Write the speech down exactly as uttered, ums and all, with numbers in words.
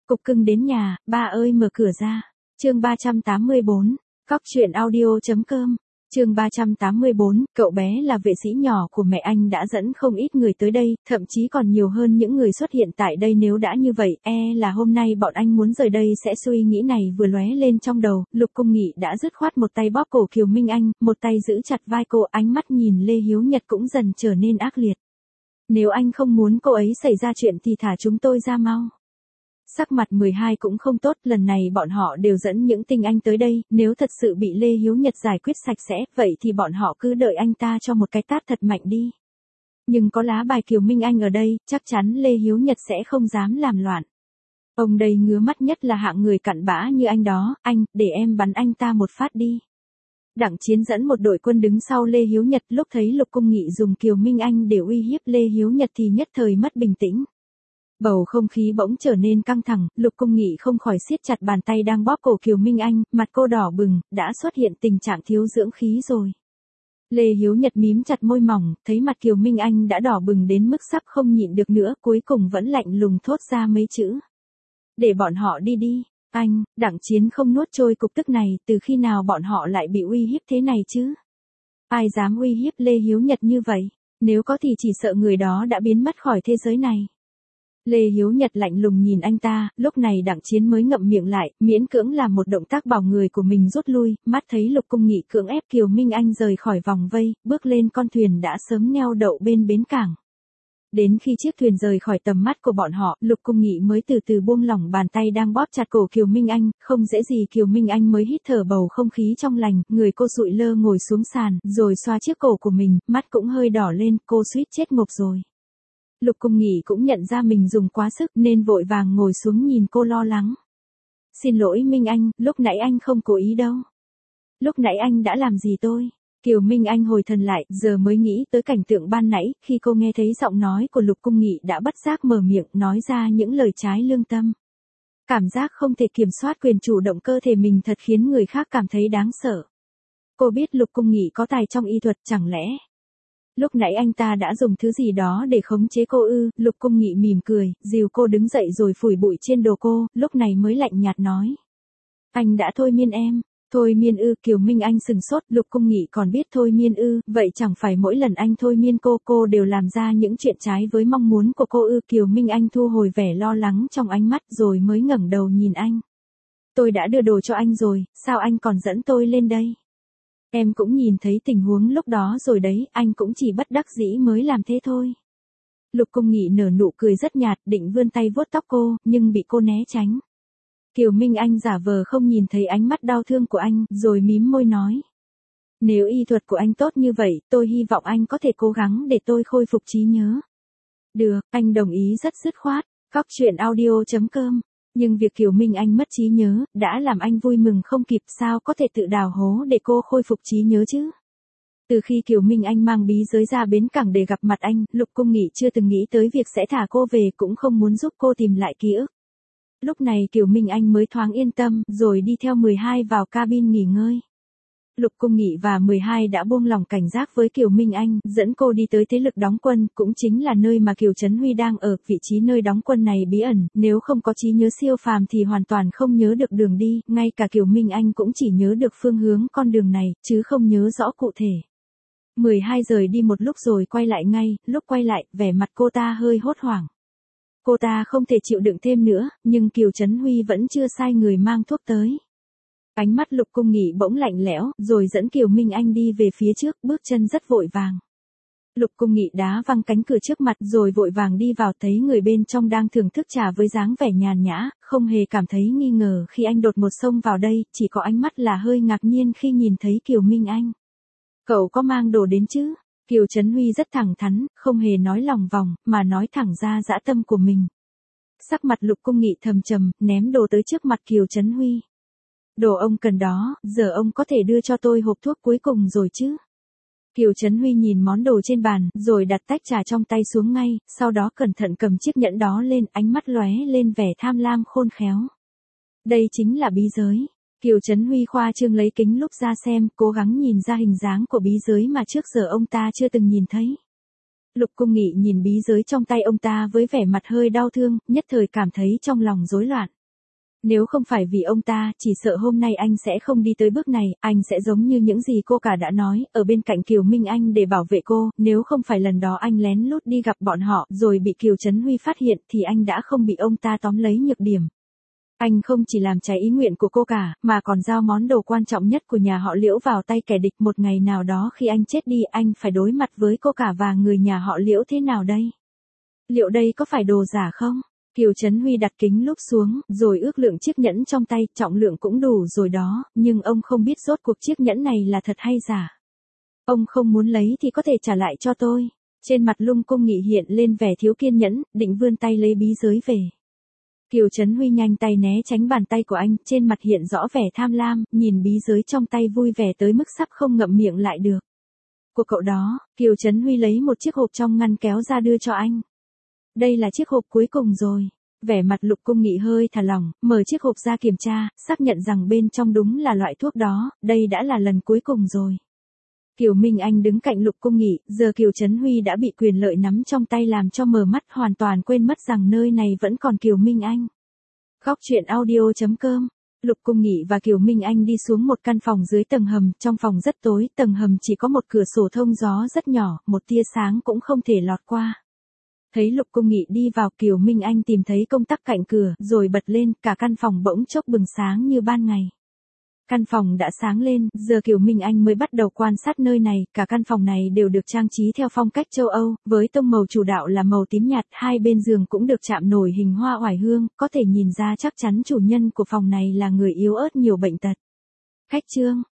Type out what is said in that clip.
Cục cưng đến nhà, ba ơi mở cửa ra. Chương ba trăm tám mươi bốn, Cóc truyện audio.com. Chương ba trăm tám mươi bốn, cậu bé là vệ sĩ nhỏ của mẹ anh đã dẫn không ít người tới đây, thậm chí còn nhiều hơn những người xuất hiện tại đây. Nếu đã như vậy, e là hôm nay bọn anh muốn rời đây sẽ. Suy nghĩ này vừa lóe lên trong đầu, Lục Cung Nghị đã dứt khoát một tay bóp cổ Kiều Minh Anh, một tay giữ chặt vai cô, ánh mắt nhìn Lê Hiếu Nhật cũng dần trở nên ác liệt. Nếu anh không muốn cô ấy xảy ra chuyện thì thả chúng tôi ra mau. Sắc mặt mười hai cũng không tốt, lần này bọn họ đều dẫn những tinh anh tới đây, nếu thật sự bị Lê Hiếu Nhật giải quyết sạch sẽ, vậy thì bọn họ cứ đợi anh ta cho một cái tát thật mạnh đi. Nhưng có lá bài Kiều Minh Anh ở đây, chắc chắn Lê Hiếu Nhật sẽ không dám làm loạn. Ông đây ngứa mắt nhất là hạng người cặn bã như anh đó, anh, để em bắn anh ta một phát đi. Đặng Chiến dẫn một đội quân đứng sau Lê Hiếu Nhật, lúc thấy Lục Cung Nghị dùng Kiều Minh Anh để uy hiếp Lê Hiếu Nhật thì nhất thời mất bình tĩnh. Bầu không khí bỗng trở nên căng thẳng, Lục Cung Nghị không khỏi siết chặt bàn tay đang bóp cổ Kiều Minh Anh, mặt cô đỏ bừng, đã xuất hiện tình trạng thiếu dưỡng khí rồi. Lê Hiếu Nhật mím chặt môi mỏng, thấy mặt Kiều Minh Anh đã đỏ bừng đến mức sắp không nhịn được nữa, cuối cùng vẫn lạnh lùng thốt ra mấy chữ. Để bọn họ đi đi. Anh, Đặng Chiến không nuốt trôi cục tức này, từ khi nào bọn họ lại bị uy hiếp thế này chứ? Ai dám uy hiếp Lê Hiếu Nhật như vậy? Nếu có thì chỉ sợ người đó đã biến mất khỏi thế giới này. Lê Hiếu Nhật lạnh lùng nhìn anh ta, lúc này Đặng Chiến mới ngậm miệng lại, miễn cưỡng làm một động tác bảo người của mình rút lui, mắt thấy Lục Cung Nghị cưỡng ép Kiều Minh Anh rời khỏi vòng vây, bước lên con thuyền đã sớm neo đậu bên bến cảng. Đến khi chiếc thuyền rời khỏi tầm mắt của bọn họ, Lục Cung Nghị mới từ từ buông lỏng bàn tay đang bóp chặt cổ Kiều Minh Anh, không dễ gì Kiều Minh Anh mới hít thở bầu không khí trong lành, người cô sụi lơ ngồi xuống sàn, rồi xoa chiếc cổ của mình, mắt cũng hơi đỏ lên, cô suýt chết ngộp rồi. Lục Cung Nghị cũng nhận ra mình dùng quá sức nên vội vàng ngồi xuống nhìn cô lo lắng. Xin lỗi Minh Anh, lúc nãy anh không cố ý đâu. Lúc nãy anh đã làm gì tôi? Kiều Minh Anh hồi thần lại, giờ mới nghĩ tới cảnh tượng ban nãy, khi cô nghe thấy giọng nói của Lục Cung Nghị đã bất giác mở miệng nói ra những lời trái lương tâm. Cảm giác không thể kiểm soát quyền chủ động cơ thể mình thật khiến người khác cảm thấy đáng sợ. Cô biết Lục Cung Nghị có tài trong y thuật, chẳng lẽ lúc nãy anh ta đã dùng thứ gì đó để khống chế cô ư? Lục Cung Nghị mỉm cười, dìu cô đứng dậy rồi phủi bụi trên đồ cô, lúc này mới lạnh nhạt nói. Anh đã thôi miên em. Thôi miên ư? Kiều Minh Anh sừng sốt, Lục Cung Nghị còn biết thôi miên ư? Vậy chẳng phải mỗi lần anh thôi miên cô, cô đều làm ra những chuyện trái với mong muốn của cô ư? Kiều Minh Anh thu hồi vẻ lo lắng trong ánh mắt rồi mới ngẩng đầu nhìn anh. Tôi đã đưa đồ cho anh rồi, sao anh còn dẫn tôi lên đây? Em cũng nhìn thấy tình huống lúc đó rồi đấy, anh cũng chỉ bất đắc dĩ mới làm thế thôi. Lục Cung Nghị nở nụ cười rất nhạt, định vươn tay vuốt tóc cô, nhưng bị cô né tránh. Kiều Minh Anh giả vờ không nhìn thấy ánh mắt đau thương của anh, rồi mím môi nói. Nếu y thuật của anh tốt như vậy, tôi hy vọng anh có thể cố gắng để tôi khôi phục trí nhớ. Được, anh đồng ý rất dứt khoát. Cóc truyện audio.com. Nhưng việc Kiều Minh Anh mất trí nhớ, đã làm anh vui mừng không kịp, sao có thể tự đào hố để cô khôi phục trí nhớ chứ? Từ khi Kiều Minh Anh mang bí giới ra bến cảng để gặp mặt anh, Lục Cung Nghị chưa từng nghĩ tới việc sẽ thả cô về, cũng không muốn giúp cô tìm lại ký ức. Lúc này Kiều Minh Anh mới thoáng yên tâm, rồi đi theo mười hai vào cabin nghỉ ngơi. Lục Cung Nghị và mười hai đã buông lòng cảnh giác với Kiều Minh Anh, dẫn cô đi tới thế lực đóng quân, cũng chính là nơi mà Kiều Trấn Huy đang ở. Vị trí nơi đóng quân này bí ẩn, nếu không có trí nhớ siêu phàm thì hoàn toàn không nhớ được đường đi, ngay cả Kiều Minh Anh cũng chỉ nhớ được phương hướng con đường này, chứ không nhớ rõ cụ thể. mười hai rời đi một lúc rồi quay lại ngay, lúc quay lại, vẻ mặt cô ta hơi hốt hoảng. Cô ta không thể chịu đựng thêm nữa, nhưng Kiều Trấn Huy vẫn chưa sai người mang thuốc tới. Ánh mắt Lục Cung Nghị bỗng lạnh lẽo, rồi dẫn Kiều Minh Anh đi về phía trước, bước chân rất vội vàng. Lục Cung Nghị đá văng cánh cửa trước mặt rồi vội vàng đi vào, thấy người bên trong đang thưởng thức trà với dáng vẻ nhàn nhã, không hề cảm thấy nghi ngờ khi anh đột ngột xông vào đây, chỉ có ánh mắt là hơi ngạc nhiên khi nhìn thấy Kiều Minh Anh. Cậu có mang đồ đến chứ? Kiều Trấn Huy rất thẳng thắn, không hề nói lòng vòng, mà nói thẳng ra dã tâm của mình. Sắc mặt Lục Cung Nghị thầm trầm, ném đồ tới trước mặt Kiều Trấn Huy. Đồ ông cần đó, giờ ông có thể đưa cho tôi hộp thuốc cuối cùng rồi chứ? Kiều Trấn Huy nhìn món đồ trên bàn, rồi đặt tách trà trong tay xuống ngay, sau đó cẩn thận cầm chiếc nhẫn đó lên, ánh mắt lóe lên vẻ tham lam khôn khéo. Đây chính là bí giới. Kiều Trấn Huy khoa trương lấy kính lúp ra xem, cố gắng nhìn ra hình dáng của bí giới mà trước giờ ông ta chưa từng nhìn thấy. Lục Cung Nghị nhìn bí giới trong tay ông ta với vẻ mặt hơi đau thương, nhất thời cảm thấy trong lòng rối loạn. Nếu không phải vì ông ta, chỉ sợ hôm nay anh sẽ không đi tới bước này, anh sẽ giống như những gì cô cả đã nói, ở bên cạnh Kiều Minh Anh để bảo vệ cô, nếu không phải lần đó anh lén lút đi gặp bọn họ, rồi bị Kiều Trấn Huy phát hiện, thì anh đã không bị ông ta tóm lấy nhược điểm. Anh không chỉ làm trái ý nguyện của cô cả, mà còn giao món đồ quan trọng nhất của nhà họ Liễu vào tay kẻ địch. Một ngày nào đó khi anh chết đi, anh phải đối mặt với cô cả và người nhà họ Liễu thế nào đây? Liệu đây có phải đồ giả không? Kiều Trấn Huy đặt kính lúp xuống, rồi ước lượng chiếc nhẫn trong tay, trọng lượng cũng đủ rồi đó, nhưng ông không biết rốt cuộc chiếc nhẫn này là thật hay giả. Ông không muốn lấy thì có thể trả lại cho tôi. Trên mặt Lung Cung Nghị hiện lên vẻ thiếu kiên nhẫn, định vươn tay lấy bí giới về. Kiều Trấn Huy nhanh tay né tránh bàn tay của anh, trên mặt hiện rõ vẻ tham lam, nhìn bí giới trong tay vui vẻ tới mức sắp không ngậm miệng lại được. Của cậu đó, Kiều Trấn Huy lấy một chiếc hộp trong ngăn kéo ra đưa cho anh. Đây là chiếc hộp cuối cùng rồi. Vẻ mặt Lục Cung Nghị hơi thả lỏng, mở chiếc hộp ra kiểm tra, xác nhận rằng bên trong đúng là loại thuốc đó, đây đã là lần cuối cùng rồi. Kiều Minh Anh đứng cạnh Lục Cung Nghị, giờ Kiều Trấn Huy đã bị quyền lợi nắm trong tay làm cho mờ mắt, hoàn toàn quên mất rằng nơi này vẫn còn Kiều Minh Anh. Góc truyện audio chấm com. Lục Cung Nghị và Kiều Minh Anh đi xuống một căn phòng dưới tầng hầm, trong phòng rất tối, tầng hầm chỉ có một cửa sổ thông gió rất nhỏ, một tia sáng cũng không thể lọt qua. Thấy Lục Cung Nghị đi vào, Kiều Minh Anh tìm thấy công tắc cạnh cửa, rồi bật lên, cả căn phòng bỗng chốc bừng sáng như ban ngày. Căn phòng đã sáng lên, giờ Kiều Minh Anh mới bắt đầu quan sát nơi này, cả căn phòng này đều được trang trí theo phong cách châu Âu, với tông màu chủ đạo là màu tím nhạt, hai bên giường cũng được chạm nổi hình hoa oải hương, có thể nhìn ra chắc chắn chủ nhân của phòng này là người yếu ớt nhiều bệnh tật. Khách trương,